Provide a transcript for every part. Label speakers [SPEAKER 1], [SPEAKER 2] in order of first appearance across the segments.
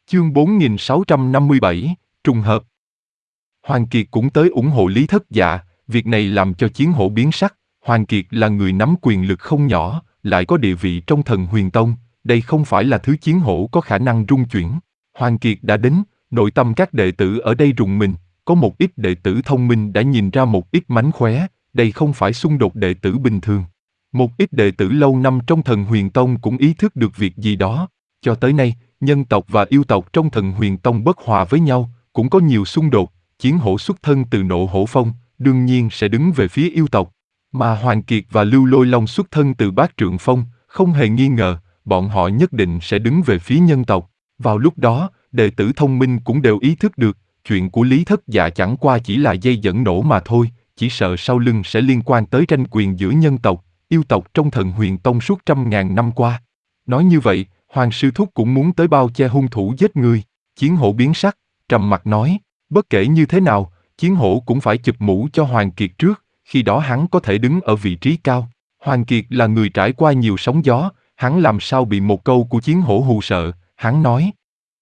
[SPEAKER 1] Chương 4657, trùng hợp. Hoàng Kiệt cũng tới ủng hộ Lý Thất Dạ, việc này làm cho Chiến Hổ biến sắc. Hoàng Kiệt là người nắm quyền lực không nhỏ, lại có địa vị trong Thần Huyền Tông, đây không phải là thứ Chiến Hổ có khả năng rung chuyển. Hoàng Kiệt đã đến, nội tâm các đệ tử ở đây rùng mình, có một ít đệ tử thông minh đã nhìn ra một ít mánh khóe, đây không phải xung đột đệ tử bình thường. Một ít đệ tử lâu năm trong Thần Huyền Tông cũng ý thức được việc gì đó. Cho tới nay, nhân tộc và yêu tộc trong Thần Huyền Tông bất hòa với nhau, cũng có nhiều xung đột. Chiến Hổ xuất thân từ Nộ Hổ Phong, đương nhiên sẽ đứng về phía yêu tộc. Mà Hoàng Kiệt và Lưu Lôi Long xuất thân từ Bát Trượng Phong, không hề nghi ngờ, bọn họ nhất định sẽ đứng về phía nhân tộc. Vào lúc đó, đệ tử thông minh cũng đều ý thức được, chuyện của Lý Thất Dạ chẳng qua chỉ là dây dẫn nổ mà thôi, chỉ sợ sau lưng sẽ liên quan tới tranh quyền giữa nhân tộc, yêu tộc trong Thần Huyền Tông suốt trăm ngàn năm qua. Nói như vậy, Hoàng Sư Thúc cũng muốn tới bao che hung thủ giết người. Chiến Hổ biến sắc, trầm mặt nói, bất kể như thế nào, Chiến Hổ cũng phải chụp mũ cho Hoàng Kiệt trước, khi đó hắn có thể đứng ở vị trí cao. Hoàng Kiệt là người trải qua nhiều sóng gió, hắn làm sao bị một câu của Chiến Hổ hù sợ, hắn nói.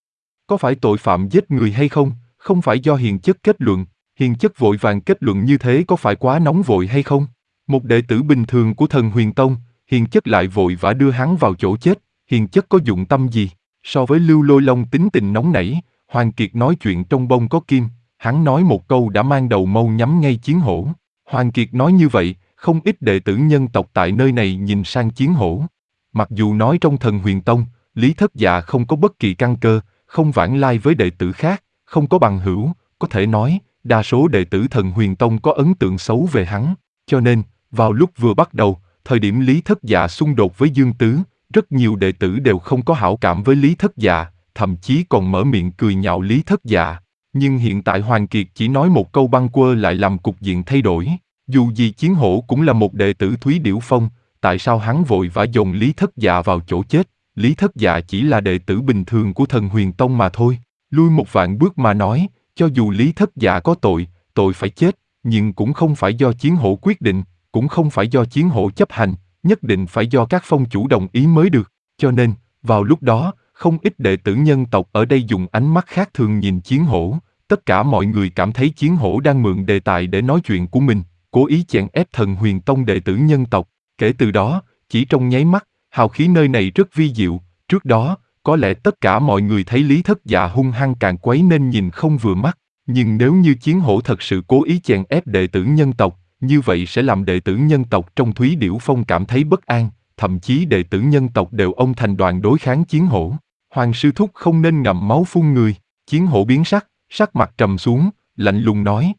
[SPEAKER 1] Có phải tội phạm giết người hay không, không phải do hiền chất kết luận, hiền chất vội vàng kết luận như thế có phải quá nóng vội hay không? Một đệ tử bình thường của Thần Huyền Tông, hiền chất lại vội vã đưa hắn vào chỗ chết, hiền chất có dụng tâm gì? So với Lưu Lôi Long tính tình nóng nảy, Hoàng Kiệt nói chuyện trong bông có kim, hắn nói một câu đã mang đầu mâu nhắm ngay Chiến Hổ. Hoàng Kiệt nói như vậy, không ít đệ tử nhân tộc tại nơi này nhìn sang Chiến Hổ. Mặc dù nói trong Thần Huyền Tông, Lý Thất Dạ không có bất kỳ căn cơ, không vãng lai với đệ tử khác, không có bằng hữu, có thể nói, đa số đệ tử Thần Huyền Tông có ấn tượng xấu về hắn. Cho nên, vào lúc vừa bắt đầu, thời điểm Lý Thất Dạ xung đột với Dương Tứ, rất nhiều đệ tử đều không có hảo cảm với Lý Thất Dạ, thậm chí còn mở miệng cười nhạo Lý Thất Dạ. Nhưng hiện tại Hoàng Kiệt chỉ nói một câu bâng quơ lại làm cục diện thay đổi. Dù gì Chiến Hổ cũng là một đệ tử Thúy Điểu Phong, tại sao hắn vội vã dồn Lý Thất Dạ vào chỗ chết? Lý Thất Dạ chỉ là đệ tử bình thường của Thần Huyền Tông mà thôi. Lui một vạn bước mà nói, cho dù Lý Thất Dạ có tội, tội phải chết, nhưng cũng không phải do Chiến Hổ quyết định, cũng không phải do Chiến Hổ chấp hành, nhất định phải do các phong chủ đồng ý mới được. Cho nên, vào lúc đó, không ít đệ tử nhân tộc ở đây dùng ánh mắt khác thường nhìn Chiến Hổ. Tất cả mọi người cảm thấy Chiến Hổ đang mượn đề tài để nói chuyện của mình, cố ý chèn ép Thần Huyền Tông đệ tử nhân tộc. Kể từ đó, chỉ trong nháy mắt, hào khí nơi này rất vi diệu. Trước đó, có lẽ tất cả mọi người thấy Lý Thất Dạ hung hăng càng quấy nên nhìn không vừa mắt. Nhưng nếu như Chiến Hổ thật sự cố ý chèn ép đệ tử nhân tộc, như vậy sẽ làm đệ tử nhân tộc trong Thúy Điểu Phong cảm thấy bất an, thậm chí đệ tử nhân tộc đều ông thành đoàn đối kháng Chiến Hổ. Hoàng Sư Thúc không nên ngậm máu phun người. Chiến Hổ biến sắc, sắc mặt trầm xuống, lạnh lùng nói.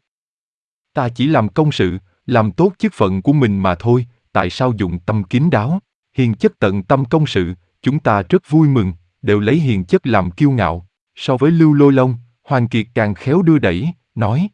[SPEAKER 1] Ta chỉ làm công sự, làm tốt chức phận của mình mà thôi, tại sao dụng tâm kín đáo? Hiền chất tận tâm công sự, chúng ta rất vui mừng, đều lấy hiền chất làm kiêu ngạo. So với Lưu Lôi Long, Hoàng Kiệt càng khéo đưa đẩy, nói.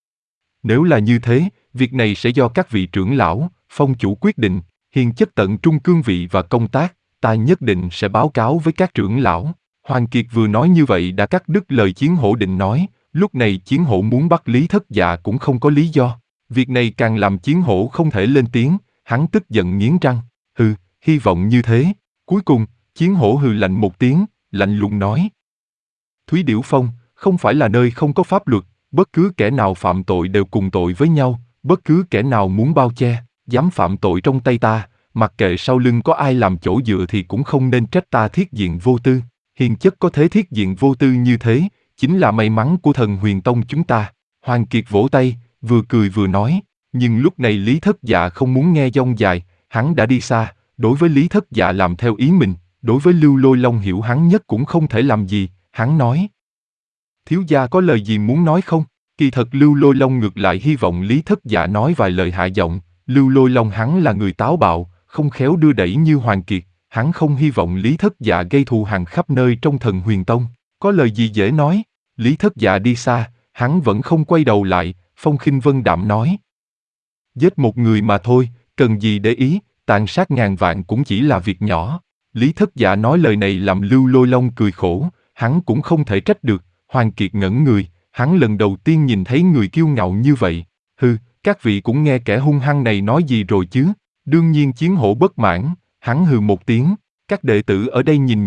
[SPEAKER 1] Nếu là như thế, việc này sẽ do các vị trưởng lão, phong chủ quyết định, hiền chất tận trung cương vị và công tác, ta nhất định sẽ báo cáo với các trưởng lão. Hoàng Kiệt vừa nói như vậy đã cắt đứt lời Chiến Hổ định nói, lúc này Chiến Hổ muốn bắt Lý Thất Dạ cũng không có lý do. Việc này càng làm Chiến Hổ không thể lên tiếng, hắn tức giận nghiến răng, hừ, hy vọng như thế. Cuối cùng, Chiến Hổ hừ lạnh một tiếng, lạnh lùng nói. Thúy Điểu Phong, không phải là nơi không có pháp luật, bất cứ kẻ nào phạm tội đều cùng tội với nhau, bất cứ kẻ nào muốn bao che, dám phạm tội trong tay ta, mặc kệ sau lưng có ai làm chỗ dựa thì cũng không nên trách ta thiết diện vô tư. Hiền chất có thế thiết diện vô tư như thế, chính là may mắn của Thần Huyền Tông chúng ta. Hoàng Kiệt vỗ tay, vừa cười vừa nói, nhưng lúc này Lý Thất Dạ không muốn nghe dông dài, hắn đã đi xa, đối với Lý Thất Dạ làm theo ý mình, đối với Lưu Lôi Long hiểu hắn nhất cũng không thể làm gì, hắn nói. Thiếu gia có lời gì muốn nói không? Kỳ thật Lưu Lôi Long ngược lại hy vọng Lý Thất Dạ nói vài lời hạ giọng, Lưu Lôi Long hắn là người táo bạo, không khéo đưa đẩy như Hoàng Kiệt, hắn không hy vọng Lý Thất Dạ gây thù hằn khắp nơi trong Thần Huyền Tông, có lời gì dễ nói. Lý Thất Dạ đi xa, hắn vẫn không quay đầu lại, Phong Khinh Vân đạm nói. Giết một người mà thôi, cần gì để ý, tàn sát ngàn vạn cũng chỉ là việc nhỏ. Lý Thất Dạ nói lời này làm Lưu Lôi Long cười khổ, hắn cũng không thể trách được. Hoàng Kiệt ngẩn người, hắn lần đầu tiên nhìn thấy người kiêu ngạo như vậy. Hừ, các vị cũng nghe kẻ hung hăng này nói gì rồi chứ? Đương nhiên Chiến Hổ bất mãn, hắn hừ một tiếng, các đệ tử ở đây nhìn nhau,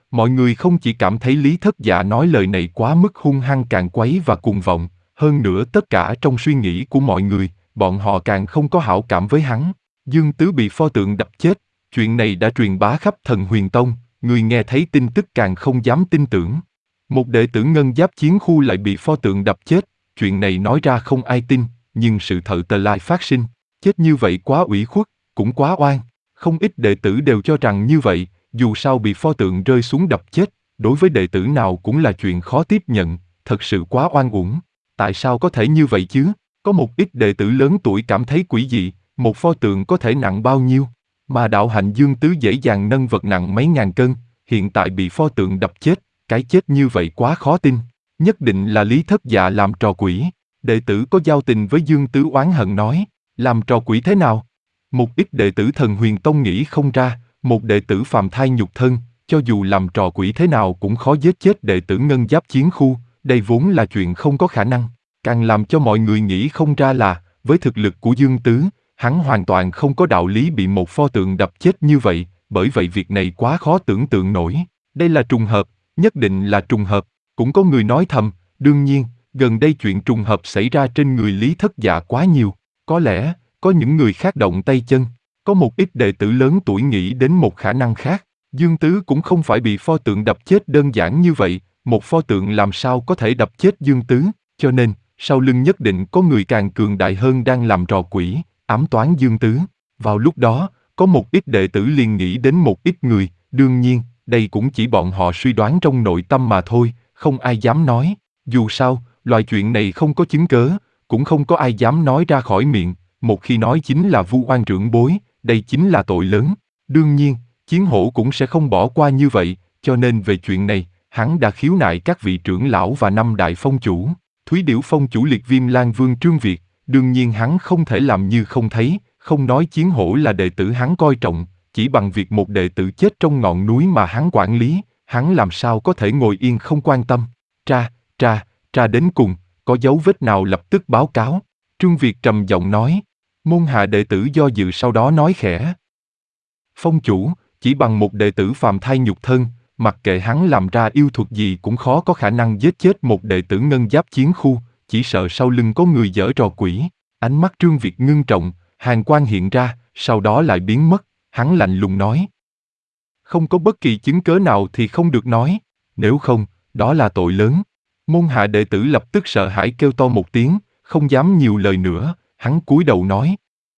[SPEAKER 1] Mọi người không chỉ cảm thấy Lý Thất Dạ nói lời này quá mức hung hăng càn quấy và cuồng vọng, hơn nữa tất cả trong suy nghĩ của mọi người, bọn họ càng không có hảo cảm với hắn. Dương Tứ bị pho tượng đập chết, chuyện này đã truyền bá khắp Thần Huyền Tông, người nghe thấy tin tức càng không dám tin tưởng. Một đệ tử Ngân Giáp Chiến Khu lại bị pho tượng đập chết, chuyện này nói ra không ai tin, nhưng sự thật lại phát sinh. Chết như vậy quá ủy khuất, cũng quá oan. Không ít đệ tử đều cho rằng như vậy, dù sao bị pho tượng rơi xuống đập chết, đối với đệ tử nào cũng là chuyện khó tiếp nhận, thật sự quá oan uổng. Tại sao có thể như vậy chứ? Có một ít đệ tử lớn tuổi cảm thấy quỷ dị, một pho tượng có thể nặng bao nhiêu? Mà đạo hạnh Dương Tứ dễ dàng nâng vật nặng mấy ngàn cân, hiện tại bị pho tượng đập chết, cái chết như vậy quá khó tin. Nhất định là Lý Thất Dạ làm trò quỷ. Đệ tử có giao tình với Dương Tứ oán hận nói, làm trò quỷ thế nào? Một ít đệ tử Thần Huyền Tông nghĩ không ra, một đệ tử phàm thai nhục thân, cho dù làm trò quỷ thế nào cũng khó giết chết đệ tử Ngân Giáp Chiến Khu, đây vốn là chuyện không có khả năng. Càng làm cho mọi người nghĩ không ra là, với thực lực của Dương Tứ, hắn hoàn toàn không có đạo lý bị một pho tượng đập chết như vậy, bởi vậy việc này quá khó tưởng tượng nổi. Đây là trùng hợp, nhất định là trùng hợp. Cũng có người nói thầm, đương nhiên, gần đây chuyện trùng hợp xảy ra trên người Lý Thất Dạ quá nhiều. Có lẽ, có những người khác động tay chân. Có một ít đệ tử lớn tuổi nghĩ đến một khả năng khác. Dương Tứ cũng không phải bị pho tượng đập chết đơn giản như vậy, một pho tượng làm sao có thể đập chết Dương Tứ, cho nên, sau lưng nhất định có người càng cường đại hơn đang làm trò quỷ, ám toán Dương Tứ. Vào lúc đó, có một ít đệ tử liền nghĩ đến một ít người, đương nhiên, đây cũng chỉ bọn họ suy đoán trong nội tâm mà thôi, không ai dám nói. Dù sao, loại chuyện này không có chứng cớ, cũng không có ai dám nói ra khỏi miệng, một khi nói chính là vu oan trưởng bối, đây chính là tội lớn. Đương nhiên, Chiến Hổ cũng sẽ không bỏ qua như vậy, cho nên về chuyện này, hắn đã khiếu nại các vị trưởng lão và 5 đại phong chủ. Thúy Điểu phong chủ Liệt Viêm Lan Vương Trương Việt, đương nhiên hắn không thể làm như không thấy, không nói Chiến Hổ là đệ tử hắn coi trọng, chỉ bằng việc một đệ tử chết trong ngọn núi mà hắn quản lý, hắn làm sao có thể ngồi yên không quan tâm. Tra đến cùng, có dấu vết nào lập tức báo cáo. Trương Việt trầm giọng nói. Môn hạ đệ tử do dự sau đó nói khẽ. Phong chủ, chỉ bằng một đệ tử phàm thai nhục thân, mặc kệ hắn làm ra yêu thuật gì cũng khó có khả năng giết chết một đệ tử Ngân Giáp Chiến Khu, chỉ sợ sau lưng có người giở trò quỷ. Ánh mắt Trương Việt ngưng trọng, hàn quang hiện ra, sau đó lại biến mất, hắn lạnh lùng nói. Không có bất kỳ chứng cớ nào thì không được nói, nếu không, đó là tội lớn. Môn hạ đệ tử lập tức sợ hãi kêu to một tiếng, không dám nhiều lời nữa, hắn cúi đầu nói.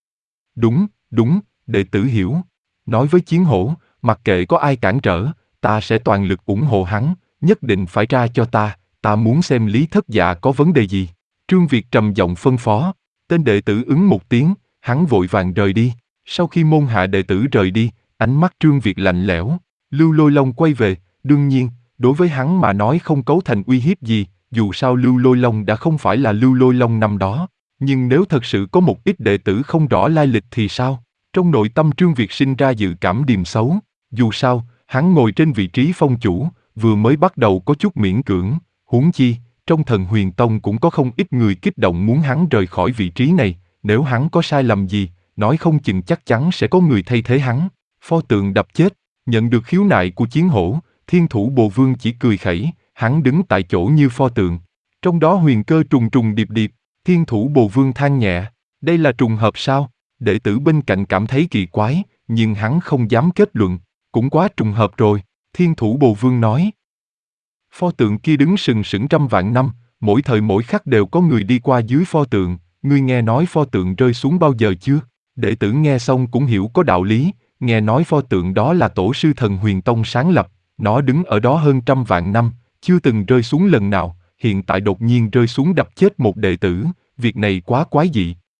[SPEAKER 1] Đúng, đệ tử hiểu. Nói với Chiến Hổ, mặc kệ có ai cản trở, ta sẽ toàn lực ủng hộ hắn, nhất định phải ra cho ta muốn xem Lý Thất Dạ có vấn đề gì. Trương Việt trầm giọng phân phó, tên đệ tử ứng một tiếng, hắn vội vàng rời đi. Sau khi môn hạ đệ tử rời đi, ánh mắt Trương Việt lạnh lẽo, Lưu Lôi Long quay về, đương nhiên, đối với hắn mà nói không cấu thành uy hiếp gì, dù sao Lưu Lôi Long đã không phải là Lưu Lôi Long năm đó. Nhưng nếu thật sự có một ít đệ tử không rõ lai lịch thì sao? Trong nội tâm Trương Việt sinh ra dự cảm điềm xấu. Dù sao, hắn ngồi trên vị trí phong chủ, vừa mới bắt đầu có chút miễn cưỡng, huống chi, trong Thần Huyền Tông cũng có không ít người kích động muốn hắn rời khỏi vị trí này, nếu hắn có sai lầm gì, nói không chừng chắc chắn sẽ có người thay thế hắn. Pho tượng đập chết, nhận được khiếu nại của Chiến Hổ, Thiên Thủ Bồ Vương chỉ cười khẩy, hắn đứng tại chỗ như pho tượng. Trong đó huyền cơ trùng trùng điệp điệp, Thiên Thủ Bồ Vương than nhẹ, đây là trùng hợp sao? Đệ tử bên cạnh cảm thấy kỳ quái, nhưng hắn không dám kết luận, cũng quá trùng hợp rồi, Thiên Thủ Bồ Vương nói. Pho tượng kia đứng sừng sững trăm vạn năm, mỗi thời mỗi khắc đều có người đi qua dưới pho tượng, ngươi nghe nói pho tượng rơi xuống bao giờ chưa? Đệ tử nghe xong cũng hiểu có đạo lý, nghe nói pho tượng đó là tổ sư Thần Huyền Tông sáng lập, nó đứng ở đó hơn trăm vạn năm, chưa từng rơi xuống lần nào, hiện tại đột nhiên rơi xuống đập chết một đệ tử, việc này quá quái dị,